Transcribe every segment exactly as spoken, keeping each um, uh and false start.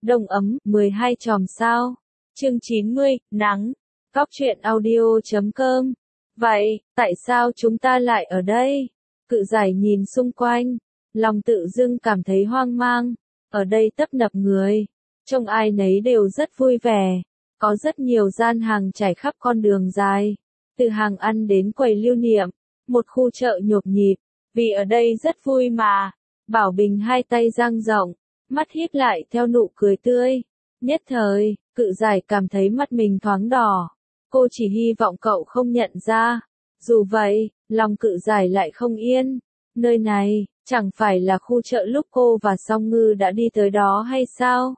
Đông ấm, mười hai chòm sao. Chương chín mươi, nắng. Góc truyện audio chấm com. Vậy, tại sao chúng ta lại ở đây? Cự giải nhìn xung quanh, lòng tự dưng cảm thấy hoang mang. Ở đây tấp nập người, trông ai nấy đều rất vui vẻ. Có rất nhiều gian hàng trải khắp con đường dài, từ hàng ăn đến quầy lưu niệm, một khu chợ nhộn nhịp, vì ở đây rất vui mà. Bảo Bình hai tay dang rộng, mắt híp lại theo nụ cười tươi. Nhất thời, cự giải cảm thấy mắt mình thoáng đỏ. Cô chỉ hy vọng cậu không nhận ra. Dù vậy, lòng cự giải lại không yên. Nơi này, chẳng phải là khu chợ lúc cô và Song Ngư đã đi tới đó hay sao?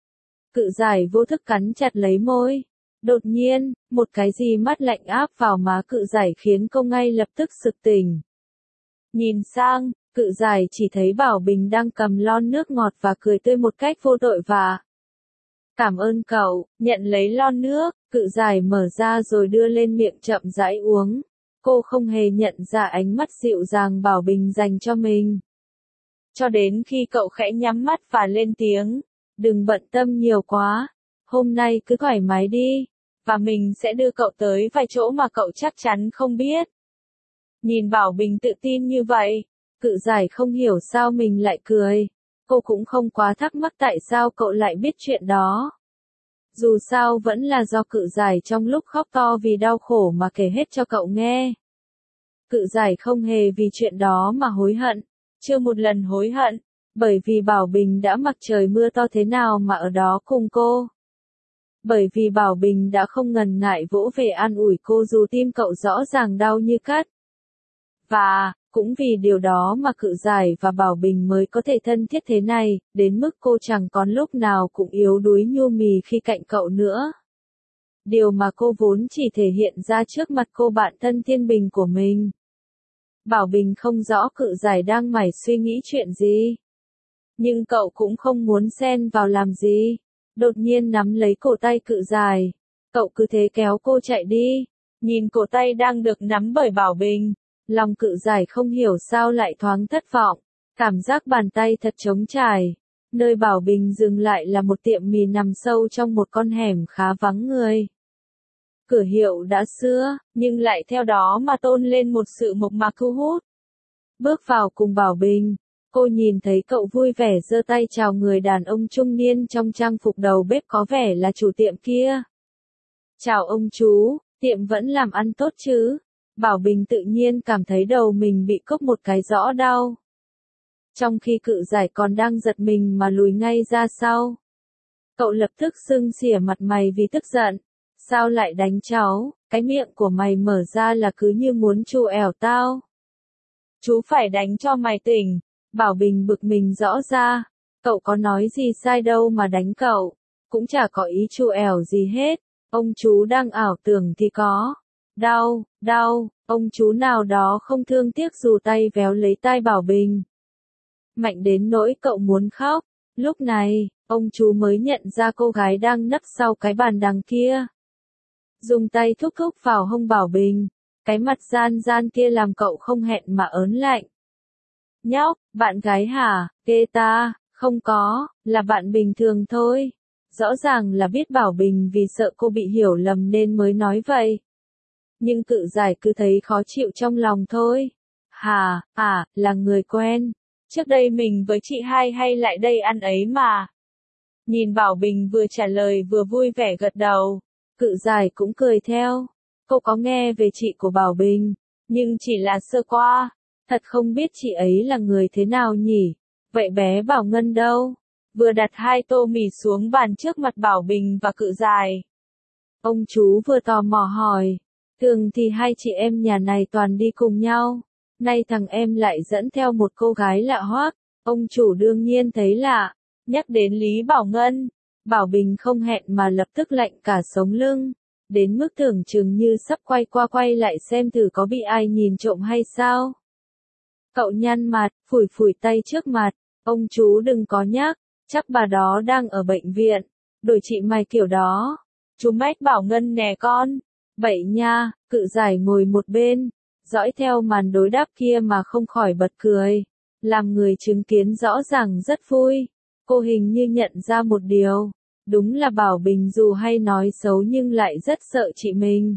Cự giải vô thức cắn chặt lấy môi. Đột nhiên, một cái gì mắt lạnh áp vào má cự giải khiến cô ngay lập tức sực tỉnh. Nhìn sang, cự giải chỉ thấy Bảo Bình đang cầm lon nước ngọt và cười tươi một cách vô tội vạ. Cảm ơn cậu, nhận lấy lon nước, cự giải mở ra rồi đưa lên miệng chậm rãi uống. Cô không hề nhận ra ánh mắt dịu dàng Bảo Bình dành cho mình. Cho đến khi cậu khẽ nhắm mắt và lên tiếng, đừng bận tâm nhiều quá, hôm nay cứ thoải mái đi, và mình sẽ đưa cậu tới vài chỗ mà cậu chắc chắn không biết. Nhìn Bảo Bình tự tin như vậy, cự giải không hiểu sao mình lại cười. Cô cũng không quá thắc mắc tại sao cậu lại biết chuyện đó. Dù sao vẫn là do cự giải trong lúc khóc to vì đau khổ mà kể hết cho cậu nghe. Cự giải không hề vì chuyện đó mà hối hận, chưa một lần hối hận, bởi vì Bảo Bình đã mặc trời mưa to thế nào mà ở đó cùng cô. Bởi vì Bảo Bình đã không ngần ngại vỗ về an ủi cô dù tim cậu rõ ràng đau như cắt. Và, cũng vì điều đó mà cự giải và Bảo Bình mới có thể thân thiết thế này, đến mức cô chẳng còn lúc nào cũng yếu đuối nhu mì khi cạnh cậu nữa. Điều mà cô vốn chỉ thể hiện ra trước mặt cô bạn thân thiên bình của mình. Bảo Bình không rõ cự giải đang mải suy nghĩ chuyện gì. Nhưng cậu cũng không muốn xen vào làm gì. Đột nhiên nắm lấy cổ tay cự giải. Cậu cứ thế kéo cô chạy đi. Nhìn cổ tay đang được nắm bởi Bảo Bình. Lòng cự giải không hiểu sao lại thoáng thất vọng. Cảm giác bàn tay thật trống trải. Nơi Bảo Bình dừng lại là một tiệm mì nằm sâu trong một con hẻm khá vắng người. Cửa hiệu đã xưa, nhưng lại theo đó mà tôn lên một sự mộc mạc thu hút. Bước vào cùng Bảo Bình, cô nhìn thấy cậu vui vẻ giơ tay chào người đàn ông trung niên trong trang phục đầu bếp có vẻ là chủ tiệm kia. Chào ông chú, tiệm vẫn làm ăn tốt chứ? Bảo Bình tự nhiên cảm thấy đầu mình bị cốc một cái rõ đau. Trong khi cự giải còn đang giật mình mà lùi ngay ra sau. Cậu lập tức sưng xỉa mặt mày vì tức giận. Sao lại đánh cháu, cái miệng của mày mở ra là cứ như muốn trù ẻo tao. Chú phải đánh cho mày tỉnh. Bảo Bình bực mình rõ ra. Cậu có nói gì sai đâu mà đánh cậu. Cũng chả có ý trù ẻo gì hết. Ông chú đang ảo tưởng thì có. Đau, đau, ông chú nào đó không thương tiếc dù tay véo lấy tai Bảo Bình. Mạnh đến nỗi cậu muốn khóc. Lúc này, ông chú mới nhận ra cô gái đang nấp sau cái bàn đằng kia. Dùng tay thúc thúc vào hông Bảo Bình. Cái mặt gian gian kia làm cậu không hẹn mà ớn lạnh. Nhóc, bạn gái hả? Ghê ta, không có, là bạn bình thường thôi. Rõ ràng là biết Bảo Bình vì sợ cô bị hiểu lầm nên mới nói vậy. Nhưng cự giải cứ thấy khó chịu trong lòng thôi. Hà, à, là người quen. Trước đây mình với chị hai hay lại đây ăn ấy mà. Nhìn Bảo Bình vừa trả lời vừa vui vẻ gật đầu. Cự giải cũng cười theo. Cô có nghe về chị của Bảo Bình, nhưng chỉ là sơ qua. Thật không biết chị ấy là người thế nào nhỉ? Vậy bé Bảo Ngân đâu? Vừa đặt hai tô mì xuống bàn trước mặt Bảo Bình và cự giải. Ông chú vừa tò mò hỏi. Thường thì hai chị em nhà này toàn đi cùng nhau. Nay thằng em lại dẫn theo một cô gái lạ hoắc. Ông chủ đương nhiên thấy lạ. Nhắc đến Lý Bảo Ngân. Bảo Bình không hẹn mà lập tức lạnh cả sống lưng. Đến mức tưởng chừng như sắp quay qua quay lại xem thử có bị ai nhìn trộm hay sao. Cậu nhăn mặt, phủi phủi tay trước mặt. Ông chú đừng có nhắc, chắc bà đó đang ở bệnh viện. Đổi chị mày kiểu đó. Chú Mách Bảo Ngân nè con. Bậy nha, cự giải ngồi một bên. Dõi theo màn đối đáp kia mà không khỏi bật cười. Làm người chứng kiến rõ ràng rất vui. Cô hình như nhận ra một điều. Đúng là Bảo Bình dù hay nói xấu nhưng lại rất sợ chị mình.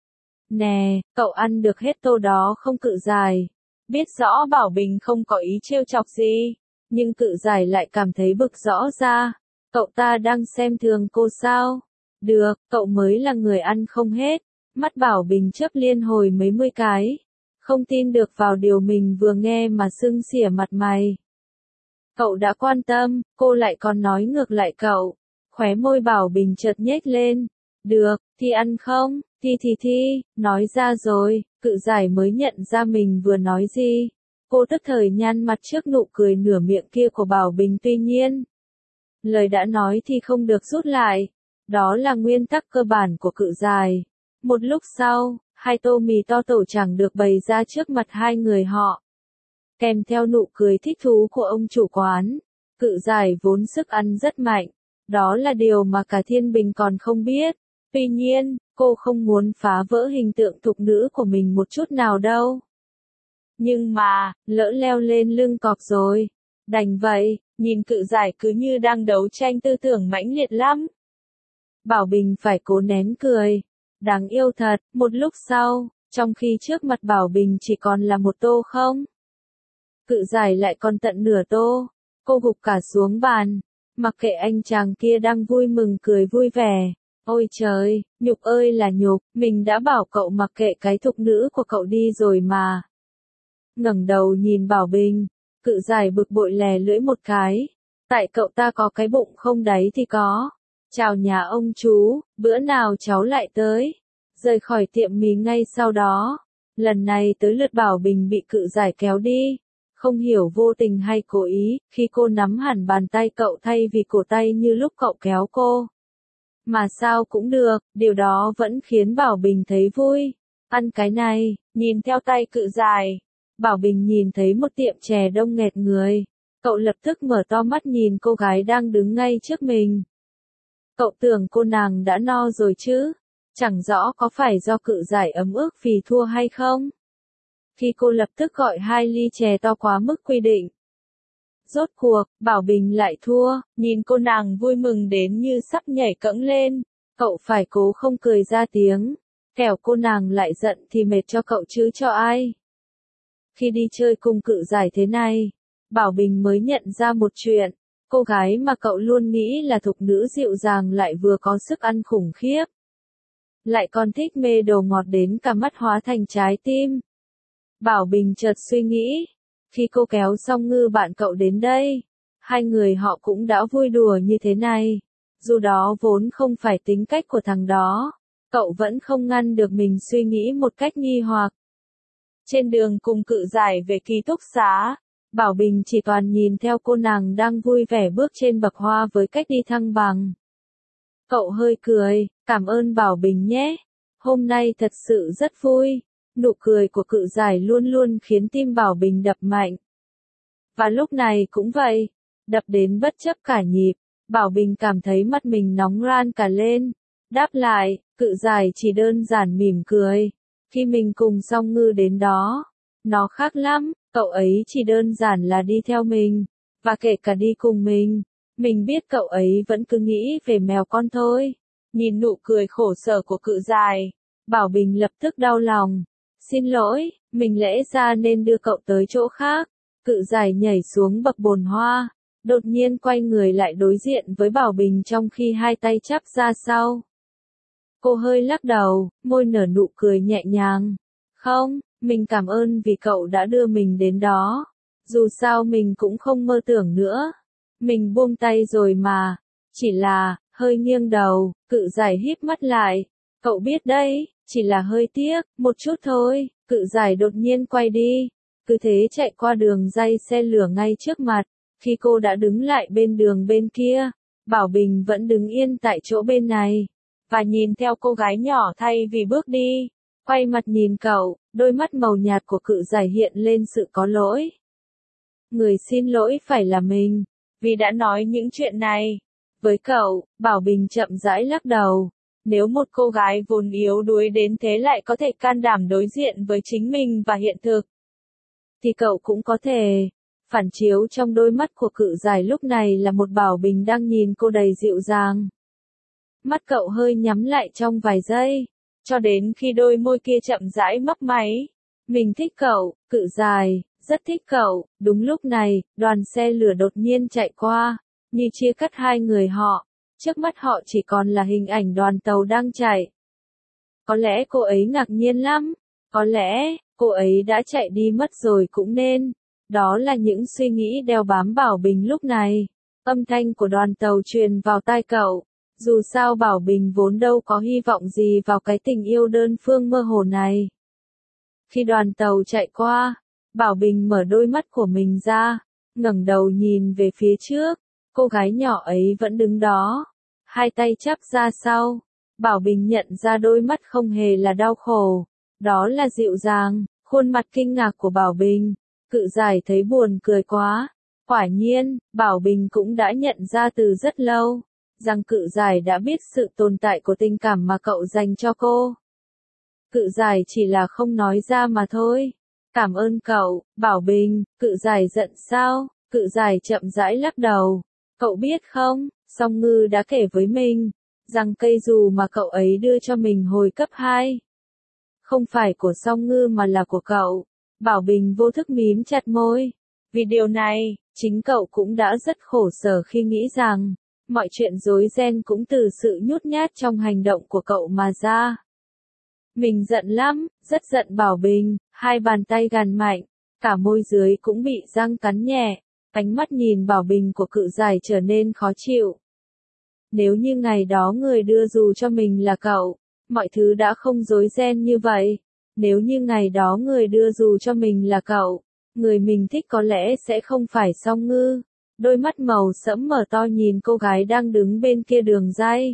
Nè, cậu ăn được hết tô đó không Cự Giải? Biết rõ Bảo Bình không có ý trêu chọc gì, nhưng Cự Giải lại cảm thấy bực rõ ra. Cậu ta đang xem thường cô sao? Được, cậu mới là người ăn không hết. Mắt Bảo Bình chớp liên hồi mấy mươi cái. Không tin được vào điều mình vừa nghe mà sưng xỉa mặt mày. Cậu đã quan tâm, cô lại còn nói ngược lại cậu. Khóe môi Bảo Bình chợt nhếch lên. Được, thì ăn không? Thì thì thi, nói ra rồi, Cự Giải mới nhận ra mình vừa nói gì. Cô tức thời nhăn mặt trước nụ cười nửa miệng kia của Bảo Bình tuy nhiên. Lời đã nói thì không được rút lại. Đó là nguyên tắc cơ bản của Cự Giải. Một lúc sau, hai tô mì to tổ chẳng được bày ra trước mặt hai người họ. Kèm theo nụ cười thích thú của ông chủ quán. Cự Giải vốn sức ăn rất mạnh. Đó là điều mà cả Thiên Bình còn không biết. Tuy nhiên, cô không muốn phá vỡ hình tượng thục nữ của mình một chút nào đâu. Nhưng mà, lỡ leo lên lưng cọp rồi. Đành vậy, nhìn Cự Giải cứ như đang đấu tranh tư tưởng mãnh liệt lắm. Bảo Bình phải cố nén cười. Đáng yêu thật, một lúc sau, trong khi trước mặt Bảo Bình chỉ còn là một tô không. Cự Giải lại còn tận nửa tô. Cô gục cả xuống bàn. Mặc kệ anh chàng kia đang vui mừng cười vui vẻ. Ôi trời, nhục ơi là nhục, mình đã bảo cậu mặc kệ cái thục nữ của cậu đi rồi mà. Ngẩng đầu nhìn Bảo Bình, Cự Giải bực bội lè lưỡi một cái. Tại cậu ta có cái bụng không đáy thì có. Chào nhà ông chú, bữa nào cháu lại tới. Rời khỏi tiệm mì ngay sau đó. Lần này tới lượt Bảo Bình bị Cự Giải kéo đi. Không hiểu vô tình hay cố ý, khi cô nắm hẳn bàn tay cậu thay vì cổ tay như lúc cậu kéo cô. Mà sao cũng được, điều đó vẫn khiến Bảo Bình thấy vui. Ăn cái này, nhìn theo tay Cự Giải. Bảo Bình nhìn thấy một tiệm chè đông nghẹt người. Cậu lập tức mở to mắt nhìn cô gái đang đứng ngay trước mình. Cậu tưởng cô nàng đã no rồi chứ? Chẳng rõ có phải do Cự Giải ấm ức vì thua hay không? Khi cô lập tức gọi hai ly chè to quá mức quy định. Rốt cuộc, Bảo Bình lại thua, nhìn cô nàng vui mừng đến như sắp nhảy cẫng lên. Cậu phải cố không cười ra tiếng. Kẻo cô nàng lại giận thì mệt cho cậu chứ cho ai. Khi đi chơi cùng Cự Giải thế này, Bảo Bình mới nhận ra một chuyện. Cô gái mà cậu luôn nghĩ là thục nữ dịu dàng lại vừa có sức ăn khủng khiếp. Lại còn thích mê đồ ngọt đến cả mắt hóa thành trái tim. Bảo Bình chợt suy nghĩ. Khi cô kéo Song Ngư bạn cậu đến đây, hai người họ cũng đã vui đùa như thế này. Dù đó vốn không phải tính cách của thằng đó, cậu vẫn không ngăn được mình suy nghĩ một cách nghi hoặc. Trên đường cùng Cự Giải về ký túc xá, Bảo Bình chỉ toàn nhìn theo cô nàng đang vui vẻ bước trên bậc hoa với cách đi thăng bằng. Cậu hơi cười, cảm ơn Bảo Bình nhé. Hôm nay thật sự rất vui. Nụ cười của Cự Giải luôn luôn khiến tim Bảo Bình đập mạnh. Và lúc này cũng vậy, đập đến bất chấp cả nhịp, Bảo Bình cảm thấy mắt mình nóng ran cả lên. Đáp lại, Cự Giải chỉ đơn giản mỉm cười. Khi mình cùng Song Ngư đến đó, nó khác lắm, cậu ấy chỉ đơn giản là đi theo mình, và kể cả đi cùng mình, mình biết cậu ấy vẫn cứ nghĩ về mèo con thôi. Nhìn nụ cười khổ sở của Cự Giải, Bảo Bình lập tức đau lòng. Xin lỗi, mình lẽ ra nên đưa cậu tới chỗ khác. Cự Giải nhảy xuống bậc bồn hoa, đột nhiên quay người lại đối diện với Bảo Bình trong khi hai tay chắp ra sau. Cô hơi lắc đầu, môi nở nụ cười nhẹ nhàng. Không, mình cảm ơn vì cậu đã đưa mình đến đó. Dù sao mình cũng không mơ tưởng nữa. Mình buông tay rồi mà. Chỉ là, hơi nghiêng đầu, Cự Giải híp mắt lại. Cậu biết đấy, chỉ là hơi tiếc, một chút thôi. Cự Giải đột nhiên quay đi. Cứ thế chạy qua đường ray xe lửa ngay trước mặt. Khi cô đã đứng lại bên đường bên kia, Bảo Bình vẫn đứng yên tại chỗ bên này. Và nhìn theo cô gái nhỏ thay vì bước đi. Quay mặt nhìn cậu, đôi mắt màu nhạt của Cự Giải hiện lên sự có lỗi. Người xin lỗi phải là mình, vì đã nói những chuyện này. Với cậu, Bảo Bình chậm rãi lắc đầu. Nếu một cô gái vốn yếu đuối đến thế lại có thể can đảm đối diện với chính mình và hiện thực, thì cậu cũng có thể. Phản chiếu trong đôi mắt của cự giải lúc này là một Bảo Bình đang nhìn cô đầy dịu dàng. Mắt cậu hơi nhắm lại trong vài giây, cho đến khi đôi môi kia chậm rãi mấp máy. Mình thích cậu, cự giải, rất thích cậu. Đúng lúc này, đoàn xe lửa đột nhiên chạy qua, như chia cắt hai người họ. Trước mắt họ chỉ còn là hình ảnh đoàn tàu đang chạy. Có lẽ cô ấy ngạc nhiên lắm, có lẽ cô ấy đã chạy đi mất rồi cũng nên. Đó là những suy nghĩ đeo bám Bảo Bình lúc này. Âm thanh của đoàn tàu truyền vào tai cậu. Dù sao Bảo Bình vốn đâu có hy vọng gì vào cái tình yêu đơn phương mơ hồ này. Khi đoàn tàu chạy qua, Bảo Bình mở đôi mắt của mình ra, ngẩng đầu nhìn về phía trước. Cô gái nhỏ ấy vẫn đứng đó, hai tay chắp ra sau. Bảo Bình nhận ra đôi mắt không hề là đau khổ, đó là dịu dàng. Khuôn mặt kinh ngạc của Bảo Bình, cự giải thấy buồn cười quá. Quả nhiên, Bảo Bình cũng đã nhận ra từ rất lâu, rằng cự giải đã biết sự tồn tại của tình cảm mà cậu dành cho cô. Cự giải chỉ là không nói ra mà thôi. Cảm ơn cậu, Bảo Bình. Cự giải giận sao? Cự giải chậm rãi lắc đầu. Cậu biết không, Song Ngư đã kể với mình, rằng cây dù mà cậu ấy đưa cho mình hồi cấp hai. Không phải của Song Ngư mà là của cậu. Bảo Bình vô thức mím chặt môi. Vì điều này, chính cậu cũng đã rất khổ sở khi nghĩ rằng, mọi chuyện rối ren cũng từ sự nhút nhát trong hành động của cậu mà ra. Mình giận lắm, rất giận Bảo Bình, hai bàn tay gằn mạnh, cả môi dưới cũng bị răng cắn nhẹ, ánh mắt nhìn Bảo Bình của cự giải trở nên khó chịu. Nếu như ngày đó người đưa dù cho mình là cậu, mọi thứ đã không rối ren như vậy. Nếu như ngày đó người đưa dù cho mình là cậu, người mình thích có lẽ sẽ không phải Song Ngư. Đôi mắt màu sẫm mở to nhìn cô gái đang đứng bên kia đường ray.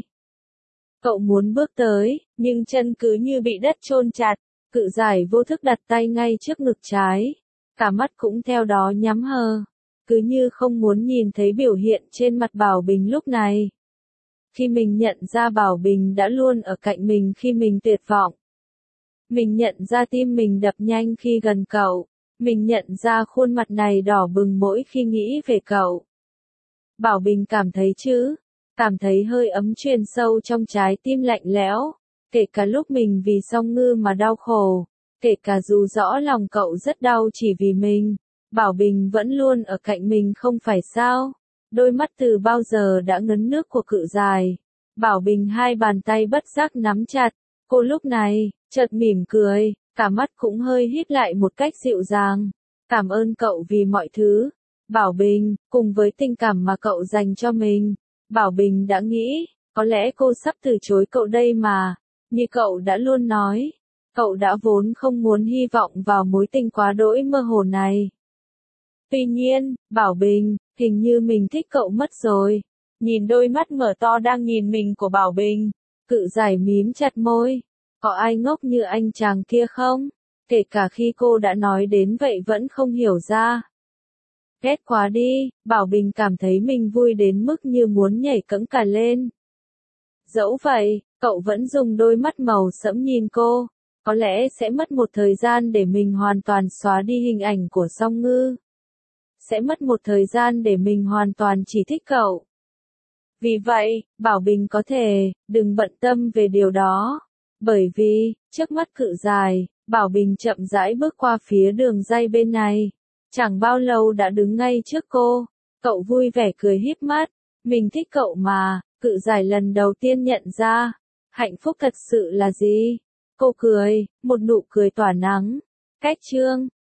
Cậu muốn bước tới, nhưng chân cứ như bị đất chôn chặt. Cự giải vô thức đặt tay ngay trước ngực trái, cả mắt cũng theo đó nhắm hờ, cứ như không muốn nhìn thấy biểu hiện trên mặt Bảo Bình lúc này. Khi mình nhận ra Bảo Bình đã luôn ở cạnh mình khi mình tuyệt vọng. Mình nhận ra tim mình đập nhanh khi gần cậu. Mình nhận ra khuôn mặt này đỏ bừng mỗi khi nghĩ về cậu. Bảo Bình cảm thấy chứ, cảm thấy hơi ấm truyền sâu trong trái tim lạnh lẽo. Kể cả lúc mình vì Song Ngư mà đau khổ, kể cả dù rõ lòng cậu rất đau chỉ vì mình, Bảo Bình vẫn luôn ở cạnh mình không phải sao. Đôi mắt từ bao giờ đã ngấn nước của cự dài. Bảo Bình hai bàn tay bất giác nắm chặt. Cô lúc này, chợt mỉm cười, cả mắt cũng hơi híp lại một cách dịu dàng. Cảm ơn cậu vì mọi thứ. Bảo Bình, cùng với tình cảm mà cậu dành cho mình. Bảo Bình đã nghĩ, có lẽ cô sắp từ chối cậu đây mà. Như cậu đã luôn nói, cậu đã vốn không muốn hy vọng vào mối tình quá đỗi mơ hồ này. Tuy nhiên, Bảo Bình, hình như mình thích cậu mất rồi. Nhìn đôi mắt mở to đang nhìn mình của Bảo Bình, cự giải mím chặt môi. Có ai ngốc như anh chàng kia không? Kể cả khi cô đã nói đến vậy vẫn không hiểu ra. Ghét quá đi, Bảo Bình cảm thấy mình vui đến mức như muốn nhảy cẫng cả lên. Dẫu vậy, cậu vẫn dùng đôi mắt màu sẫm nhìn cô. Có lẽ sẽ mất một thời gian để mình hoàn toàn xóa đi hình ảnh của Song Ngư. Sẽ mất một thời gian để mình hoàn toàn chỉ thích cậu. Vì vậy, Bảo Bình có thể, đừng bận tâm về điều đó. Bởi vì, trước mắt cự dài, Bảo Bình chậm rãi bước qua phía đường ray bên này. Chẳng bao lâu đã đứng ngay trước cô. Cậu vui vẻ cười híp mắt. Mình thích cậu mà, cự dài lần đầu tiên nhận ra. Hạnh phúc thật sự là gì? Cô cười, một nụ cười tỏa nắng. Cách chương